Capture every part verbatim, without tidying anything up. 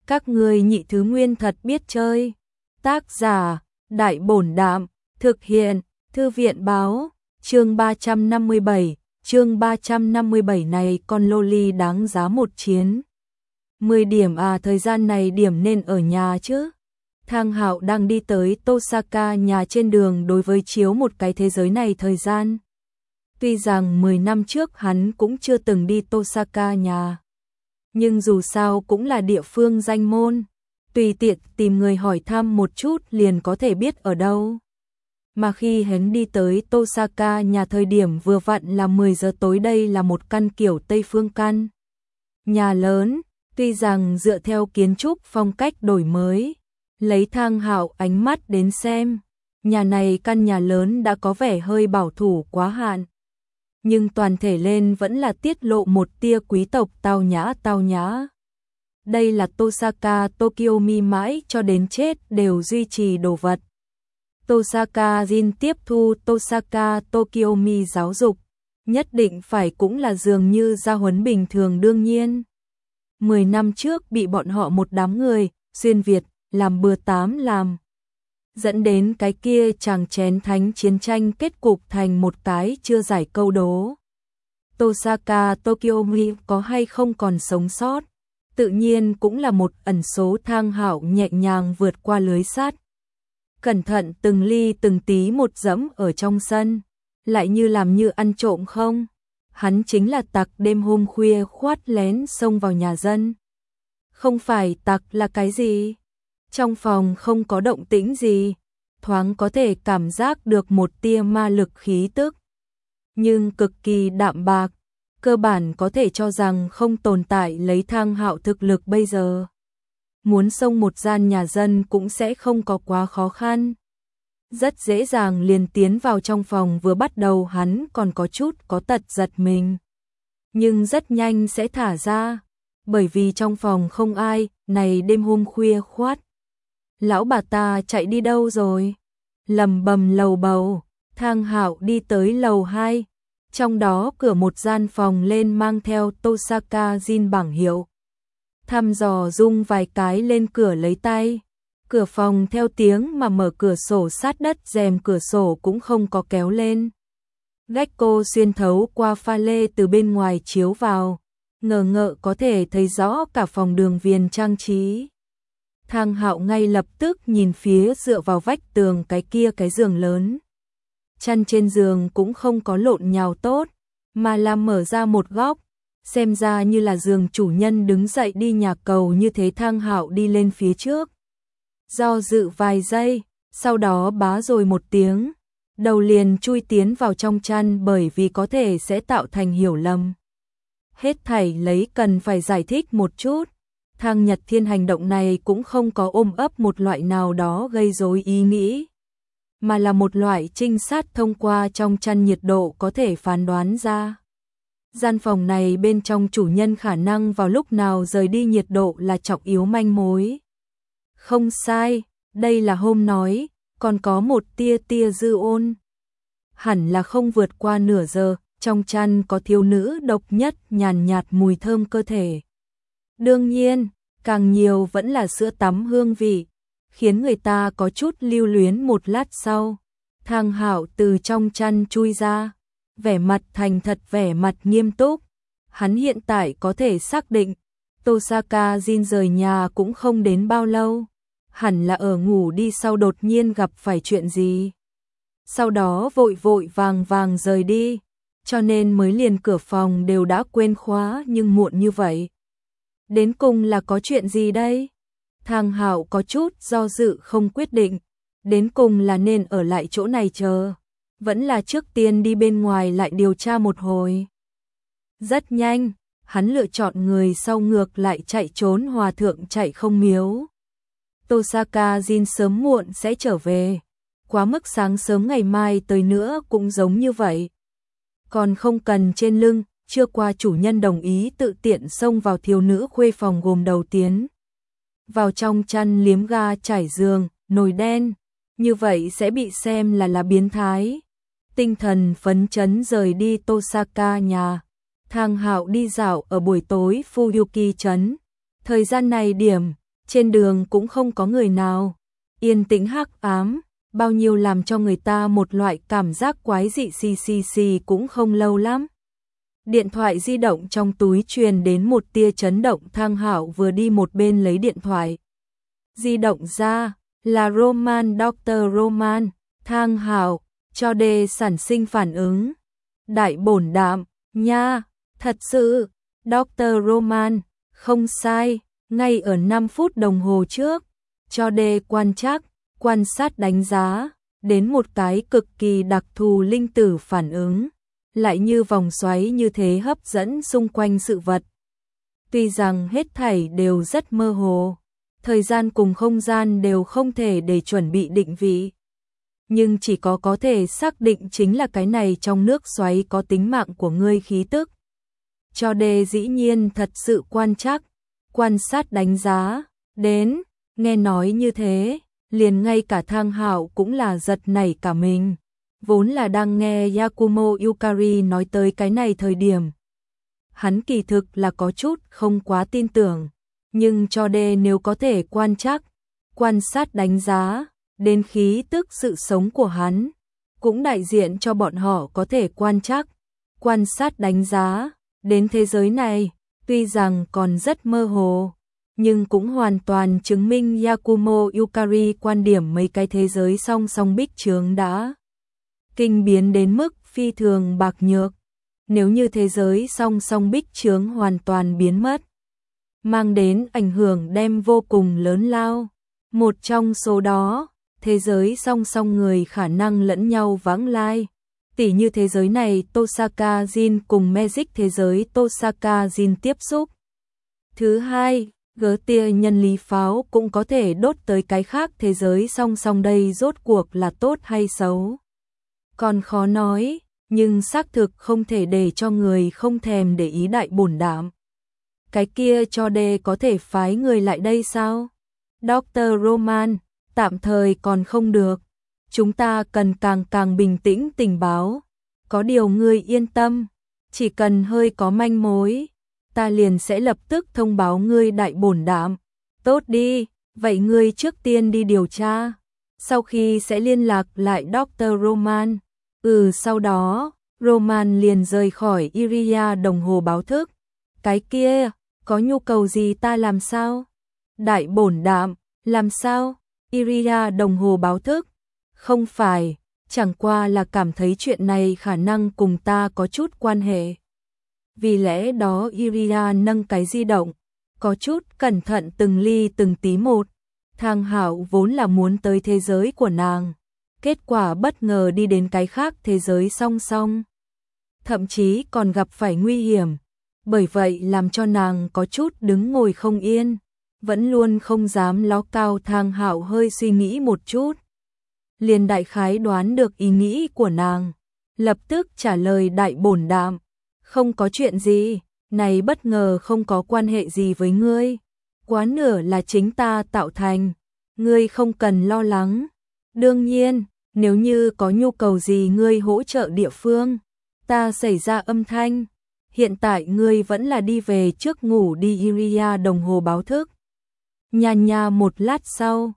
Các ngươi nhị thứ nguyên thật biết chơi. Tác giả, Đại Bổn Đạm, thực hiện, Thư viện báo, chương ba trăm năm mươi bảy, chương ba trăm năm mươi bảy này con loli đáng giá một chiến. mười điểm à, thời gian này điểm nên ở nhà chứ. Thang Hạo đang đi tới Tosaka nhà, trên đường đối với chiếu một cái thế giới này thời gian. Tuy rằng mười năm trước hắn cũng chưa từng đi Tosaka nhà, nhưng dù sao cũng là địa phương danh môn, tùy tiện tìm người hỏi thăm một chút liền có thể biết ở đâu. Mà khi hắn đi tới Tosaka nhà thời điểm vừa vặn là mười giờ tối, đây là một căn kiểu Tây phương căn nhà lớn, tuy rằng dựa theo kiến trúc phong cách đổi mới, lấy Thang Hạo ánh mắt đến xem, nhà này căn nhà lớn đã có vẻ hơi bảo thủ quá hạn, nhưng toàn thể lên vẫn là tiết lộ một tia quý tộc tao nhã tao nhã. Đây là Tosaka Tokyomi, mãi cho đến chết đều duy trì đồ vật. Tosaka Jin tiếp thu Tosaka Tokyomi giáo dục, nhất định phải cũng là dường như gia huấn bình thường đương nhiên. Mười năm trước bị bọn họ một đám người, xuyên Việt, làm bừa tám làm. Dẫn đến cái kia chàng chén thánh chiến tranh kết cục thành một cái chưa giải câu đố. Tosaka Tokyomi có hay không còn sống sót, tự nhiên cũng là một ẩn số. Thang Hạo nhẹ nhàng vượt qua lưới sắt, cẩn thận từng ly từng tí một dẫm ở trong sân, lại như làm như ăn trộm không. Hắn chính là tặc đêm hôm khuya khoát lén xông vào nhà dân. Không phải tặc là cái gì? Trong phòng không có động tĩnh gì, thoáng có thể cảm giác được một tia ma lực khí tức, nhưng cực kỳ đạm bạc, cơ bản có thể cho rằng không tồn tại. Lấy Thang Hạo thực lực bây giờ, muốn xông một gian nhà dân cũng sẽ không có quá khó khăn. Rất dễ dàng liền tiến vào trong phòng, vừa bắt đầu hắn còn có chút có tật giật mình, nhưng rất nhanh sẽ thả ra, bởi vì trong phòng không ai. Này đêm hôm khuya khoát, lão bà ta chạy đi đâu rồi? Lầm bầm lầu bầu. Thang Hạo đi tới lầu hai, trong đó cửa một gian phòng lên mang theo Tosaka Jin bảng hiệu, thăm dò rung vài cái lên cửa lấy tay. Cửa phòng theo tiếng mà mở, cửa sổ sát đất, rèm cửa sổ cũng không có kéo lên. Gecko xuyên thấu qua pha lê từ bên ngoài chiếu vào, ngờ ngợ có thể thấy rõ cả phòng đường viền trang trí. Thang Hạo ngay lập tức nhìn phía dựa vào vách tường cái kia cái giường lớn. Chăn trên giường cũng không có lộn nhào tốt, mà là mở ra một góc, xem ra như là giường chủ nhân đứng dậy đi nhà cầu như thế. Thang Hạo đi lên phía trước, do dự vài giây, sau đó bá rồi một tiếng, đầu liền chui tiến vào trong chăn, bởi vì có thể sẽ tạo thành hiểu lầm. Hết thảy lấy cần phải giải thích một chút. Thang Nhật Thiên hành động này cũng không có ôm ấp một loại nào đó gây rối ý nghĩ, mà là một loại trinh sát thông qua trong chăn nhiệt độ có thể phán đoán ra. Gian phòng này bên trong chủ nhân khả năng vào lúc nào rời đi, nhiệt độ là trọng yếu manh mối. Không sai, đây là hôm nói, còn có một tia tia dư ôn. Hẳn là không vượt qua nửa giờ, trong chăn có thiếu nữ độc nhất nhàn nhạt mùi thơm cơ thể. Đương nhiên, càng nhiều vẫn là sữa tắm hương vị, khiến người ta có chút lưu luyến. Một lát sau, Thang Hạo từ trong chăn chui ra, vẻ mặt thành thật, vẻ mặt nghiêm túc. Hắn hiện tại có thể xác định, Tosaka Jin rời nhà cũng không đến bao lâu, hẳn là ở ngủ đi, sau đột nhiên gặp phải chuyện gì, sau đó vội vội vàng vàng rời đi, cho nên mới liền cửa phòng đều đã quên khóa. Nhưng muộn như vậy, đến cùng là có chuyện gì đây? Thang Hạo có chút do dự không quyết định, đến cùng là nên ở lại chỗ này chờ, vẫn là trước tiên đi bên ngoài lại điều tra một hồi. Rất nhanh, hắn lựa chọn người sau, ngược lại chạy trốn. Hòa thượng chạy không miếu. Tosaka Jin sớm muộn sẽ trở về, quá mức sáng sớm ngày mai tới nữa cũng giống như vậy. Còn không cần trên lưng, chưa qua chủ nhân đồng ý tự tiện xông vào thiếu nữ khuê phòng, gồm đầu tiến vào trong chăn liếm ga trải giường, nồi đen, như vậy sẽ bị xem là là biến thái. Tinh thần phấn chấn rời đi Tosaka nhà, Thang Hạo đi dạo ở buổi tối Fuyuki trấn. Thời gian này điểm, Trên đường cũng không có người nào. Yên tĩnh hắc ám, bao nhiêu làm cho người ta một loại cảm giác quái dị. Xì xì xì cũng không lâu lắm. Điện thoại di động trong túi truyền đến một tia chấn động. Thang Hạo vừa đi một bên lấy điện thoại di động ra, là Roman, doctor Roman. Thang Hạo cho đề sản sinh phản ứng. Đại bổn đạm, nha, thật sự, doctor Roman, không sai, ngay ở năm phút đồng hồ trước, cho đề quan trắc, quan sát đánh giá, đến một cái cực kỳ đặc thù linh tử phản ứng, lại như vòng xoáy như thế hấp dẫn xung quanh sự vật. Tuy rằng hết thảy đều rất mơ hồ, thời gian cùng không gian đều không thể để chuẩn bị định vị, nhưng chỉ có có thể xác định chính là cái này trong nước xoáy có tính mạng của ngươi khí tức. Cho đề dĩ nhiên thật sự quan trắc, quan sát đánh giá, đến, nghe nói như thế, liền ngay cả Thang Hạo cũng là giật nảy cả mình. Vốn là đang nghe Yakumo Yukari nói tới cái này thời điểm. Hắn kỳ thực là có chút không quá tin tưởng, nhưng cho đề nếu có thể quan trắc, quan sát đánh giá, đến khí tức sự sống của hắn, cũng đại diện cho bọn họ có thể quan trắc, quan sát đánh giá, đến thế giới này, tuy rằng còn rất mơ hồ, nhưng cũng hoàn toàn chứng minh Yakumo Yukari quan điểm mấy cái thế giới song song bích chướng đã kinh biến đến mức phi thường bạc nhược. Nếu như thế giới song song bích chướng hoàn toàn biến mất, mang đến ảnh hưởng đem vô cùng lớn lao. Một trong số đó, thế giới song song người khả năng lẫn nhau vãng lai. Tỉ như thế giới này Tosaka Jin cùng Magic thế giới Tosaka Jin tiếp xúc. Thứ hai, gỡ tia nhân lý pháo cũng có thể đốt tới cái khác thế giới song song, đây rốt cuộc là tốt hay xấu. Còn khó nói, nhưng xác thực không thể để cho người không thèm để ý đại bổn đảm. Cái kia cho đề có thể phái người lại đây sao? doctor Roman, tạm thời còn không được. Chúng ta cần càng càng bình tĩnh tình báo. Có điều ngươi yên tâm, chỉ cần hơi có manh mối, ta liền sẽ lập tức thông báo ngươi đại bổn đảm. Tốt đi, vậy ngươi trước tiên đi điều tra, sau khi sẽ liên lạc lại doctor Roman. Ừ, sau đó, Roman liền rời khỏi Iria đồng hồ báo thức. Cái kia, có nhu cầu gì ta làm sao? Đại bổn đảm, làm sao? Iria đồng hồ báo thức. Không phải, chẳng qua là cảm thấy chuyện này khả năng cùng ta có chút quan hệ. Vì lẽ đó Iria nâng cái di động, có chút cẩn thận từng ly từng tí một. Thang Hạo vốn là muốn tới thế giới của nàng, kết quả bất ngờ đi đến cái khác thế giới song song. Thậm chí còn gặp phải nguy hiểm, bởi vậy làm cho nàng có chút đứng ngồi không yên, vẫn luôn không dám ló cao. Thang Hạo hơi suy nghĩ một chút, liền đại khái đoán được ý nghĩ của nàng, lập tức trả lời đại bổn đảm, không có chuyện gì, này bất ngờ không có quan hệ gì với ngươi, quá nửa là chính ta tạo thành, ngươi không cần lo lắng. Đương nhiên, nếu như có nhu cầu gì ngươi hỗ trợ địa phương, ta xảy ra âm thanh. Hiện tại ngươi vẫn là đi về trước ngủ đi. Iria đồng hồ báo thức. Nha nha, một lát sau,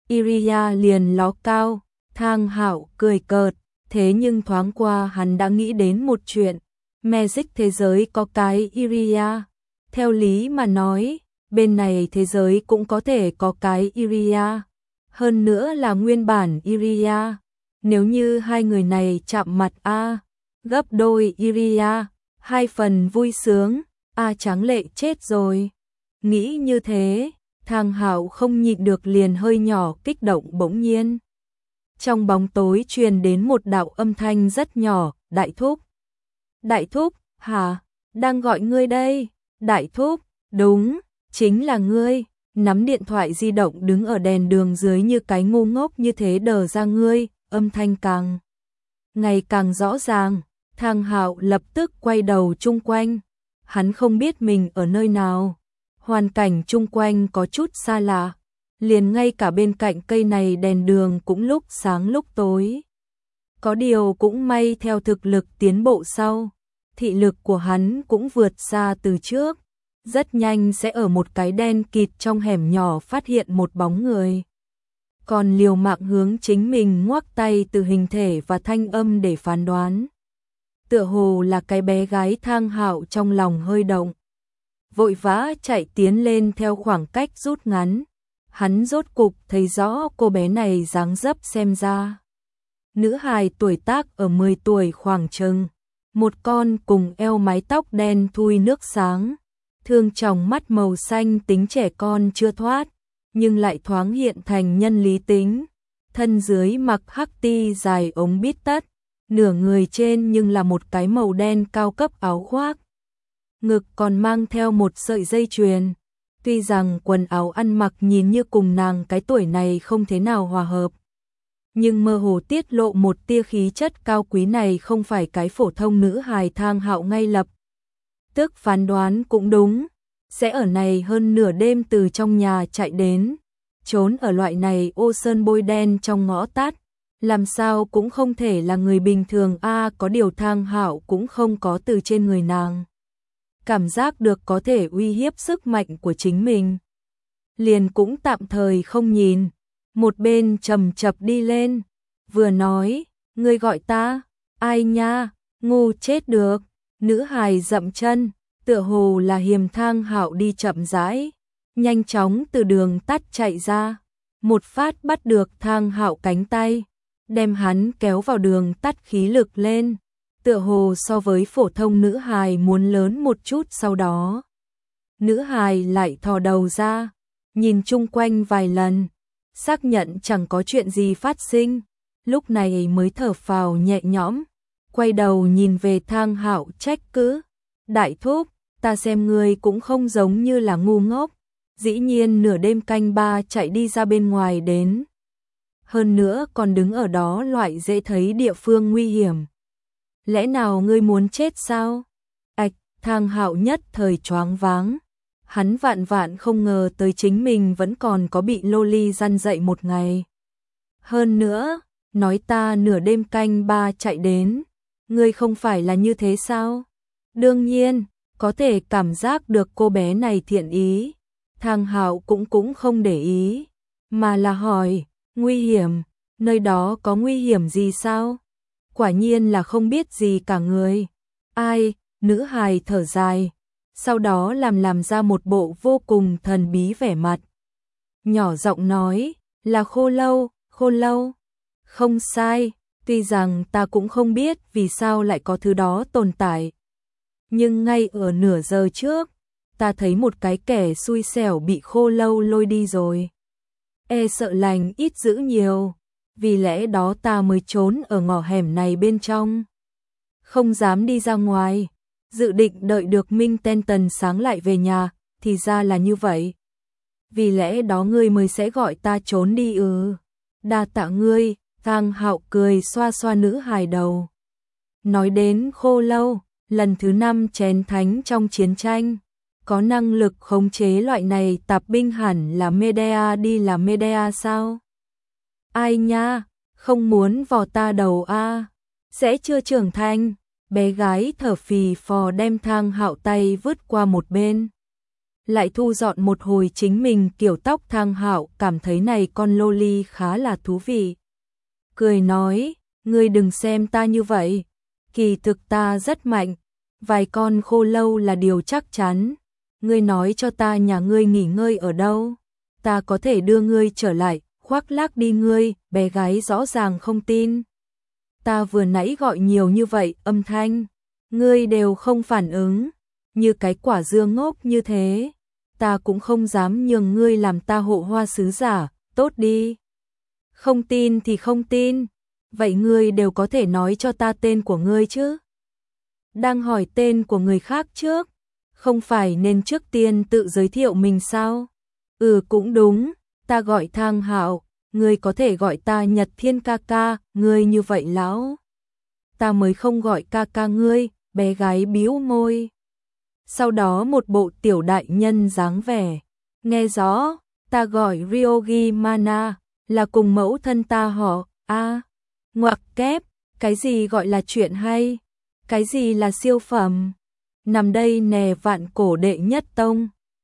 Iria liền ló cao. Thang Hạo cười cợt, thế nhưng thoáng qua hắn đã nghĩ đến một chuyện. Magic thế giới có cái Iria, theo lý mà nói, bên này thế giới cũng có thể có cái Iria, hơn nữa là nguyên bản Iria. Nếu như hai người này chạm mặt a, gấp đôi Iria, hai phần vui sướng, a tráng lệ chết rồi. Nghĩ như thế, Thang Hạo không nhịn được liền hơi nhỏ kích động. Bỗng nhiên, trong bóng tối truyền đến một đạo âm thanh rất nhỏ, đại thúc. Đại thúc, hả, đang gọi ngươi đây. Đại thúc, đúng, chính là ngươi. Nắm điện thoại di động đứng ở đèn đường dưới như cái ngu ngốc như thế đờ ra ngươi. Âm thanh càng ngày càng rõ ràng. Thang Hạo lập tức quay đầu chung quanh. Hắn không biết mình ở nơi nào, hoàn cảnh chung quanh có chút xa lạ, liền ngay cả bên cạnh cây này đèn đường cũng lúc sáng lúc tối. Có điều cũng may theo thực lực tiến bộ sau, thị lực của hắn cũng vượt xa từ trước, rất nhanh sẽ ở một cái đen kịt trong hẻm nhỏ phát hiện một bóng người. Còn liều mạng hướng chính mình ngoắc tay từ hình thể và thanh âm để phán đoán. Tựa hồ là cái bé gái Thang Hạo trong lòng hơi động. Vội vã chạy tiến lên theo khoảng cách rút ngắn. Hắn rốt cục thấy rõ cô bé này dáng dấp xem ra. Nữ hài tuổi tác ở mười tuổi khoảng chừng. Một con cùng eo mái tóc đen thui nước sáng. Thương tròng mắt màu xanh tính trẻ con chưa thoát. Nhưng lại thoáng hiện thành nhân lý tính. Thân dưới mặc hắc ti dài ống bít tất. Nửa người trên nhưng là một cái màu đen cao cấp áo khoác. Ngực còn mang theo một sợi dây chuyền. Tuy rằng quần áo ăn mặc nhìn như cùng nàng cái tuổi này không thế nào hòa hợp. Nhưng mơ hồ tiết lộ một tia khí chất cao quý này không phải cái phổ thông nữ hài Thang Hạo ngay lập. Tức phán đoán cũng đúng. Sẽ ở này hơn nửa đêm từ trong nhà chạy đến. Trốn ở loại này ô sơn bôi đen trong ngõ tắt. Làm sao cũng không thể là người bình thường a có điều Thang Hạo cũng không có từ trên người nàng. Cảm giác được có thể uy hiếp sức mạnh của chính mình. Liền cũng tạm thời không nhìn. Một bên chầm chập đi lên. Vừa nói, ngươi gọi ta, ai nha, ngu chết được. Nữ hài dậm chân, tựa hồ là hiềm Thang Hạo đi chậm rãi. Nhanh chóng từ đường tắt chạy ra. Một phát bắt được Thang Hạo cánh tay. Đem hắn kéo vào đường tắt khí lực lên. Tựa hồ so với phổ thông nữ hài muốn lớn một chút sau đó. Nữ hài lại thò đầu ra, nhìn chung quanh vài lần, xác nhận chẳng có chuyện gì phát sinh, lúc này mới thở phào nhẹ nhõm, quay đầu nhìn về Thang Hạo trách cứ, đại thúc, ta xem ngươi cũng không giống như là ngu ngốc, dĩ nhiên nửa đêm canh ba chạy đi ra bên ngoài đến. Hơn nữa còn đứng ở đó loại dễ thấy địa phương nguy hiểm. Lẽ nào ngươi muốn chết sao? Ảch, Thang Hạo nhất thời choáng váng. Hắn vạn vạn không ngờ tới chính mình vẫn còn có bị loli răn dậy một ngày. Hơn nữa, nói ta nửa đêm canh ba chạy đến. Ngươi không phải là như thế sao? Đương nhiên, có thể cảm giác được cô bé này thiện ý. Thang Hạo cũng cũng không để ý. Mà là hỏi, nguy hiểm, nơi đó có nguy hiểm gì sao? Quả nhiên là không biết gì cả người. Ai, nữ hài thở dài. Sau đó làm làm ra một bộ vô cùng thần bí vẻ mặt. Nhỏ giọng nói, là khô lâu, khô lâu. Không sai, tuy rằng ta cũng không biết vì sao lại có thứ đó tồn tại. Nhưng ngay ở nửa giờ trước, ta thấy một cái kẻ xui xẻo bị khô lâu lôi đi rồi. E sợ lành ít dữ nhiều. Vì lẽ đó ta mới trốn ở ngõ hẻm này bên trong. Không dám đi ra ngoài. Dự định đợi được Minh Ten Tần sáng lại về nhà. Thì ra là như vậy. Vì lẽ đó ngươi mới sẽ gọi ta trốn đi ư. Đa tạ ngươi. Thang Hạo cười xoa xoa nữ hài đầu. Nói đến khô lâu. Lần thứ năm chén thánh trong chiến tranh. Có năng lực khống chế loại này tạp binh hẳn là Medea đi là Medea sao? Ai nha, không muốn vò ta đầu a, sẽ chưa trưởng thành. Bé gái thở phì phò đem Thang Hạo tay vứt qua một bên. Lại thu dọn một hồi chính mình kiểu tóc. Thang Hạo cảm thấy này con loli khá là thú vị. Cười nói, ngươi đừng xem ta như vậy. Kỳ thực ta rất mạnh. Vài con khô lâu là điều chắc chắn. Ngươi nói cho ta nhà ngươi nghỉ ngơi ở đâu. Ta có thể đưa ngươi trở lại. Khoác lác đi ngươi, bé gái rõ ràng không tin. Ta vừa nãy gọi nhiều như vậy, âm thanh, ngươi đều không phản ứng, như cái quả dưa ngốc như thế. Ta cũng không dám nhường ngươi làm ta hộ hoa sứ giả, tốt đi. Không tin thì không tin, vậy ngươi đều có thể nói cho ta tên của ngươi chứ. Đang hỏi tên của người khác trước, không phải nên trước tiên tự giới thiệu mình sao? Ừ cũng đúng. Ta gọi Thang Hạo, ngươi có thể gọi ta Nhật Thiên ca ca, ngươi như vậy lão. Ta mới không gọi ca ca ngươi, bé gái bĩu môi. Sau đó một bộ tiểu đại nhân dáng vẻ. Nghe rõ, ta gọi Ryogi Mana, là cùng mẫu thân ta họ, a à, ngoặc kép, cái gì gọi là chuyện hay, cái gì là siêu phẩm. nằm đây nè vạn cổ đệ nhất tông.